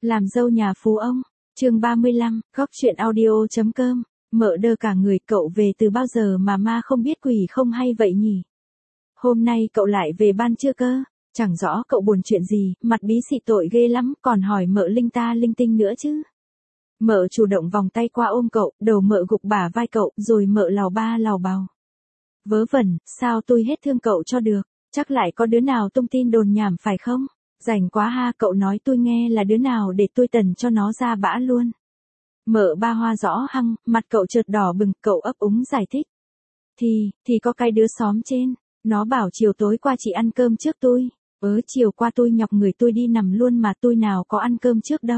Làm dâu nhà phú ông, chương 35, góc chuyện audio.com, mợ đơ cả người. Cậu về từ bao giờ mà ma không biết quỷ không hay vậy nhỉ? Hôm nay cậu lại về ban chưa cơ? Chẳng rõ cậu buồn chuyện gì, mặt bí xị tội ghê lắm, còn hỏi mợ linh ta linh tinh nữa chứ. Mợ chủ động vòng tay qua ôm cậu, đầu mợ gục bả vai cậu, rồi mợ lào ba lào bào. Vớ vẩn, sao tôi hết thương cậu cho được, chắc lại có đứa nào tung tin đồn nhảm phải không? Rảnh quá ha, cậu nói tôi nghe là đứa nào để tôi tần cho nó ra bã luôn. Mợ ba hoa rõ hăng, mặt cậu chợt đỏ bừng, cậu ấp úng giải thích. Thì có cái đứa xóm trên, nó bảo chiều tối qua chị ăn cơm trước tôi. Chiều qua tôi nhọc người tôi đi nằm luôn mà tôi nào có ăn cơm trước đâu.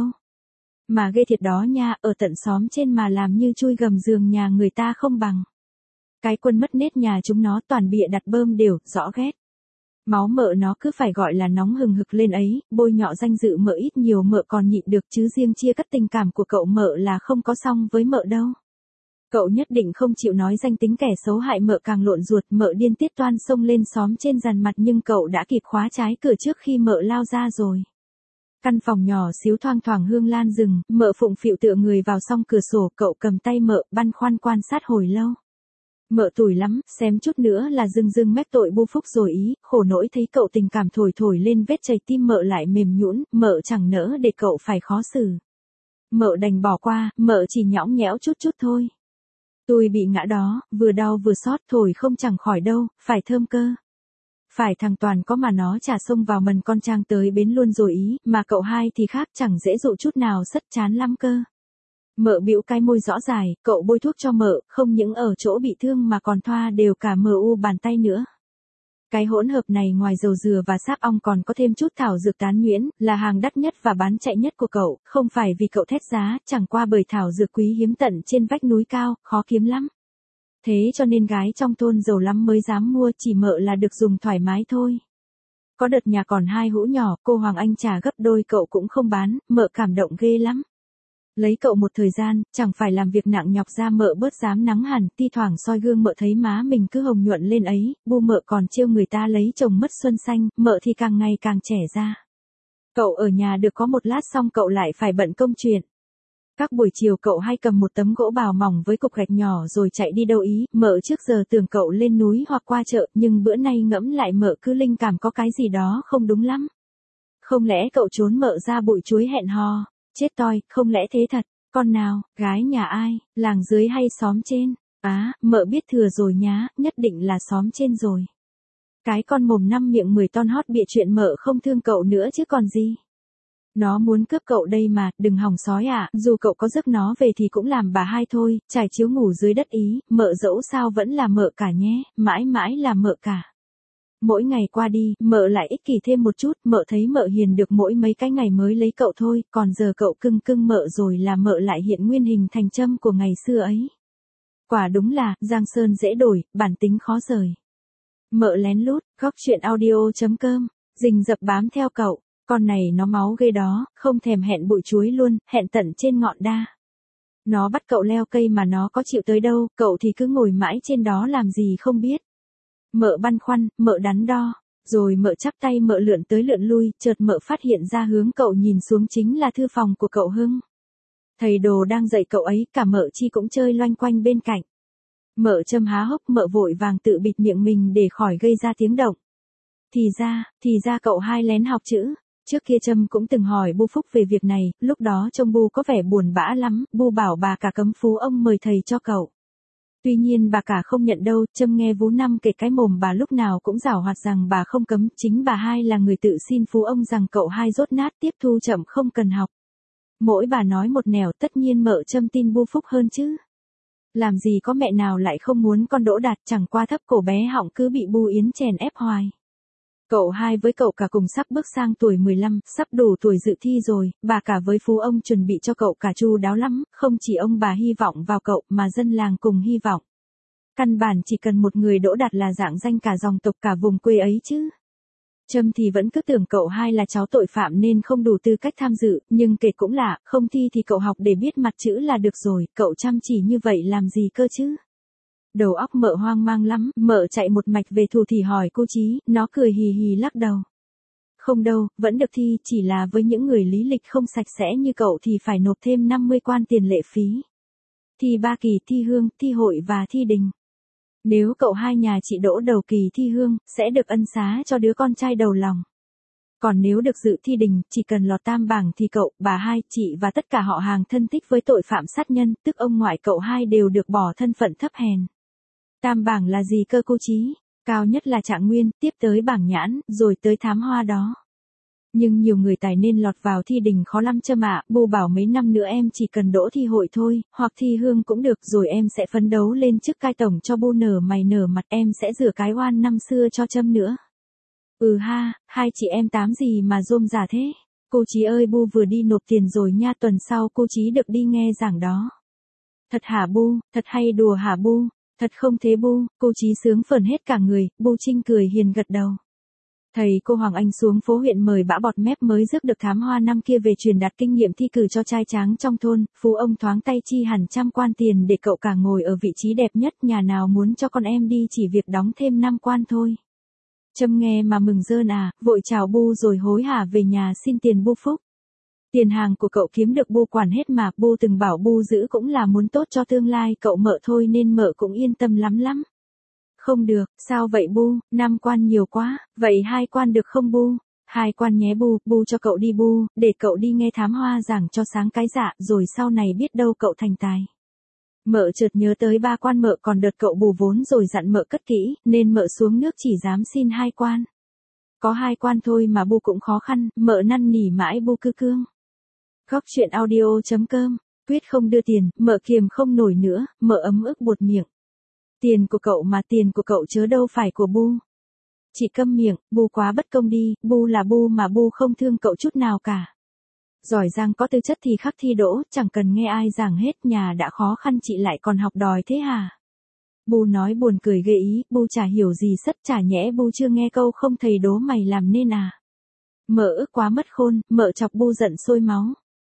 Mà ghê thiệt đó nha, ở tận xóm trên mà làm như chui gầm giường nhà người ta không bằng. Cái quân mất nết nhà chúng nó toàn bịa đặt bơm đều, rõ ghét. Máu mợ nó cứ phải gọi là nóng hừng hực lên ấy, bôi nhọ danh dự mợ ít nhiều mợ còn nhịn được chứ riêng chia cắt tình cảm của cậu mợ là không có xong với mợ đâu. Cậu nhất định không chịu nói danh tính kẻ xấu hại mợ càng lộn ruột, mợ điên tiết toan xông lên xóm trên dàn mặt nhưng cậu đã kịp khóa trái cửa trước khi mợ lao ra rồi. Căn phòng nhỏ xíu thoang thoảng hương lan rừng, mợ phụng phịu tựa người vào song cửa sổ, cậu cầm tay mợ, băn khoăn quan sát hồi lâu. Mợ tủi lắm, xém chút nữa là dưng mép tội bu phúc rồi ý, khổ nỗi thấy cậu tình cảm thổi lên vết chảy tim mợ lại mềm nhũn, mợ chẳng nỡ để cậu phải khó xử. Mợ đành bỏ qua, mợ chỉ nhõng nhẽo chút thôi. Tôi bị ngã đó, vừa đau vừa xót, thổi không chẳng khỏi đâu, phải thơm cơ. Phải thằng Toàn có mà nó chả xông vào mần con Trang tới bến luôn rồi ý, mà cậu hai thì khác, chẳng dễ dụ chút nào, rất chán lắm cơ. Mợ bĩu cái môi rõ dài, cậu bôi thuốc cho mợ, không những ở chỗ bị thương mà còn thoa đều cả mờ u bàn tay nữa. Cái hỗn hợp này ngoài dầu dừa và sáp ong còn có thêm chút thảo dược tán nhuyễn, là hàng đắt nhất và bán chạy nhất của cậu, không phải vì cậu thét giá, chẳng qua bởi thảo dược quý hiếm tận trên vách núi cao, khó kiếm lắm. Thế cho nên gái trong thôn giàu lắm mới dám mua, chỉ mợ là được dùng thoải mái thôi. Có đợt nhà còn 2 hũ nhỏ, cô Hoàng Anh trả gấp đôi cậu cũng không bán, mợ cảm động ghê lắm. Lấy cậu một thời gian, chẳng phải làm việc nặng nhọc ra mợ bớt dám nắng hẳn, thi thoảng soi gương mợ thấy má mình cứ hồng nhuận lên ấy, bu mợ còn trêu người ta lấy chồng mất xuân xanh, mợ thì càng ngày càng trẻ ra. Cậu ở nhà được có một lát xong cậu lại phải bận công chuyện. Các buổi chiều cậu hay cầm một tấm gỗ bào mỏng với cục gạch nhỏ rồi chạy đi đâu ý, mợ trước giờ tưởng cậu lên núi hoặc qua chợ, nhưng bữa nay ngẫm lại mợ cứ linh cảm có cái gì đó không đúng lắm. Không lẽ cậu trốn mợ ra bụi chuối hẹn hò? Chết toi, không lẽ thế thật? Con nào, gái nhà ai, làng dưới hay xóm trên? Mợ biết thừa rồi nhá, nhất định là xóm trên rồi. Cái con mồm 5 miệng 10 ton hót bịa chuyện mợ không thương cậu nữa chứ còn gì. Nó muốn cướp cậu đây mà, đừng hòng sói dù cậu có rước nó về thì cũng làm bà hai thôi, trải chiếu ngủ dưới đất ý, mợ dẫu sao vẫn là mợ cả nhé, mãi mãi là mợ cả. Mỗi ngày qua đi, mợ lại ích kỷ thêm một chút, mợ thấy mợ hiền được mỗi mấy cái ngày mới lấy cậu thôi, còn giờ cậu cưng mợ rồi là mợ lại hiện nguyên hình thành châm của ngày xưa ấy. Quả đúng là, giang sơn dễ đổi, bản tính khó rời. Mợ lén lút, góc chuyện audio.com, rình rập bám theo cậu, con này nó máu ghê đó, không thèm hẹn bụi chuối luôn, hẹn tận trên ngọn đa. Nó bắt cậu leo cây mà nó có chịu tới đâu, cậu thì cứ ngồi mãi trên đó làm gì không biết. Mợ băn khoăn, mợ đắn đo, rồi mợ chắp tay mợ lượn tới lượn lui, chợt mợ phát hiện ra hướng cậu nhìn xuống chính là thư phòng của cậu Hưng. Thầy đồ đang dạy cậu ấy, cả mợ Chi cũng chơi loanh quanh bên cạnh. Mợ Trâm há hốc, mợ vội vàng tự bịt miệng mình để khỏi gây ra tiếng động. Thì ra cậu hai lén học chữ. Trước kia Trâm cũng từng hỏi Bu Phúc về việc này, lúc đó trông Bu có vẻ buồn bã lắm, Bu bảo bà cả cấm phú ông mời thầy cho cậu. Tuy nhiên bà cả không nhận đâu, Trâm nghe Vú Năm kể cái mồm bà lúc nào cũng giảo hoạt rằng bà không cấm, chính bà hai là người tự xin phú ông rằng cậu hai dốt nát tiếp thu chậm không cần học. Mỗi bà nói một nẻo, tất nhiên mợ Trâm tin Bu Phúc hơn chứ. Làm gì có mẹ nào lại không muốn con đỗ đạt, chẳng qua thấp cổ bé họng cứ bị Bu Yến chèn ép hoài. Cậu hai với cậu cả cùng sắp bước sang tuổi 15, sắp đủ tuổi dự thi rồi, bà cả với phú ông chuẩn bị cho cậu cả chu đáo lắm, không chỉ ông bà hy vọng vào cậu mà dân làng cùng hy vọng. Căn bản chỉ cần một người đỗ đạt là rạng danh cả dòng tộc cả vùng quê ấy chứ. Trâm thì vẫn cứ tưởng cậu hai là cháu tội phạm nên không đủ tư cách tham dự, nhưng kể cũng lạ, không thi thì cậu học để biết mặt chữ là được rồi, cậu chăm chỉ như vậy làm gì cơ chứ. Đầu óc mợ hoang mang lắm, mợ chạy một mạch về Thủ thì hỏi cô Chí, nó cười hì hì lắc đầu. Không đâu, vẫn được thi, chỉ là với những người lý lịch không sạch sẽ như cậu thì phải nộp thêm 50 quan tiền lệ phí. Thi 3 kỳ, thi hương, thi hội và thi đình. Nếu cậu hai nhà chị đỗ đầu kỳ thi hương, sẽ được ân xá cho đứa con trai đầu lòng. Còn nếu được dự thi đình, chỉ cần lọt tam bảng thì cậu, bà hai, chị và tất cả họ hàng thân thích với tội phạm sát nhân, tức ông ngoại cậu hai đều được bỏ thân phận thấp hèn. Tam bảng là gì cơ cô Chí? Cao nhất là trạng nguyên, tiếp tới bảng nhãn, rồi tới thám hoa đó. Nhưng nhiều người tài nên lọt vào thi đình khó lắm châm ạ, Bu bảo mấy năm nữa em chỉ cần đỗ thi hội thôi, hoặc thi hương cũng được, rồi em sẽ phấn đấu lên chức cai tổng cho Bu nở mày nở mặt, em sẽ rửa cái oan năm xưa cho Trâm nữa. Ừ ha, hai chị em tám gì mà rôm rả thế? Cô Chí ơi, Bu vừa đi nộp tiền rồi nha, tuần sau cô Chí được đi nghe giảng đó. Thật hả Bu, thật hay đùa hả Bu? Thật không thế Bu, cô Chí sướng phởn hết cả người, Bu Trinh cười hiền gật đầu. Thầy cô Hoàng Anh xuống phố huyện mời bã bọt mép mới rước được thám hoa năm kia về truyền đạt kinh nghiệm thi cử cho trai tráng trong thôn, phú ông thoáng tay chi hẳn 100 quan tiền để cậu cả ngồi ở vị trí đẹp nhất, nhà nào muốn cho con em đi chỉ việc đóng thêm 5 quan thôi. Trâm nghe mà mừng rơn à, vội chào Bu rồi hối hả về nhà xin tiền Bu Phúc. Tiền hàng của cậu kiếm được Bu quản hết mà, Bu từng bảo Bu giữ cũng là muốn tốt cho tương lai cậu mợ thôi nên mợ cũng yên tâm lắm lắm. Không được, sao vậy Bu, 5 quan nhiều quá, vậy 2 quan được không Bu? 2 quan nhé Bu, Bu cho cậu đi Bu, để cậu đi nghe thám hoa giảng cho sáng cái dạ, rồi sau này biết đâu cậu thành tài. Mợ chợt nhớ tới 3 quan, mợ còn đợt cậu bù vốn rồi dặn mợ cất kỹ, nên mợ xuống nước chỉ dám xin 2 quan. Có 2 quan thôi mà Bu cũng khó khăn, mợ năn nỉ mãi Bu cứ cương. Góc chuyện audio.com, quyết không đưa tiền, mợ kiềm không nổi nữa, mợ ấm ức buột miệng. Tiền của cậu mà, tiền của cậu chớ đâu phải của Bu. Chị câm miệng, Bu quá bất công đi, Bu là Bu mà Bu không thương cậu chút nào cả. Giỏi giang có tư chất thì khắc thi đỗ, chẳng cần nghe ai giảng hết, nhà đã khó khăn chị lại còn học đòi thế hả? Bu nói buồn cười ghê ý, Bu chả hiểu gì sất, chả nhẽ Bu chưa nghe câu không thầy đố mày làm nên à? Mợ ức quá mất khôn, mợ chọc Bu giận sôi máu.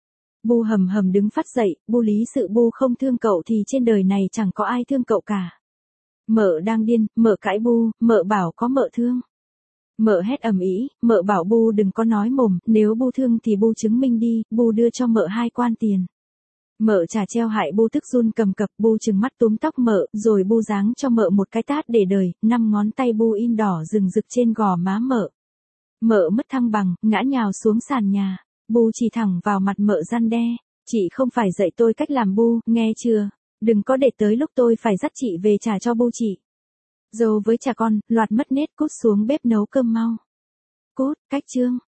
Bu hầm hầm đứng phát dậy, Bu lý sự Bu không thương cậu thì trên đời này chẳng có ai thương cậu cả. Mợ đang điên, mợ cãi Bu, mợ bảo có mợ thương. Mợ hét ầm ĩ, mợ bảo Bu đừng có nói mồm, nếu Bu thương thì Bu chứng minh đi, Bu đưa cho mợ 2 quan tiền. Mợ chả treo hại Bu tức run cầm cập, Bu trừng mắt túm tóc mợ, rồi Bu giáng cho mợ một cái tát để đời, 5 ngón tay Bu in đỏ rừng rực trên gò má mợ. Mợ mất thăng bằng, ngã nhào xuống sàn nhà, Bu chỉ thẳng vào mặt mợ răn đe, chị không phải dạy tôi cách làm Bu, nghe chưa? Đừng có để tới lúc tôi phải dắt chị về trả cho Bu chị. Dâu với cha con, loạt mất nết, cút xuống bếp nấu cơm mau. Cút, cách chương.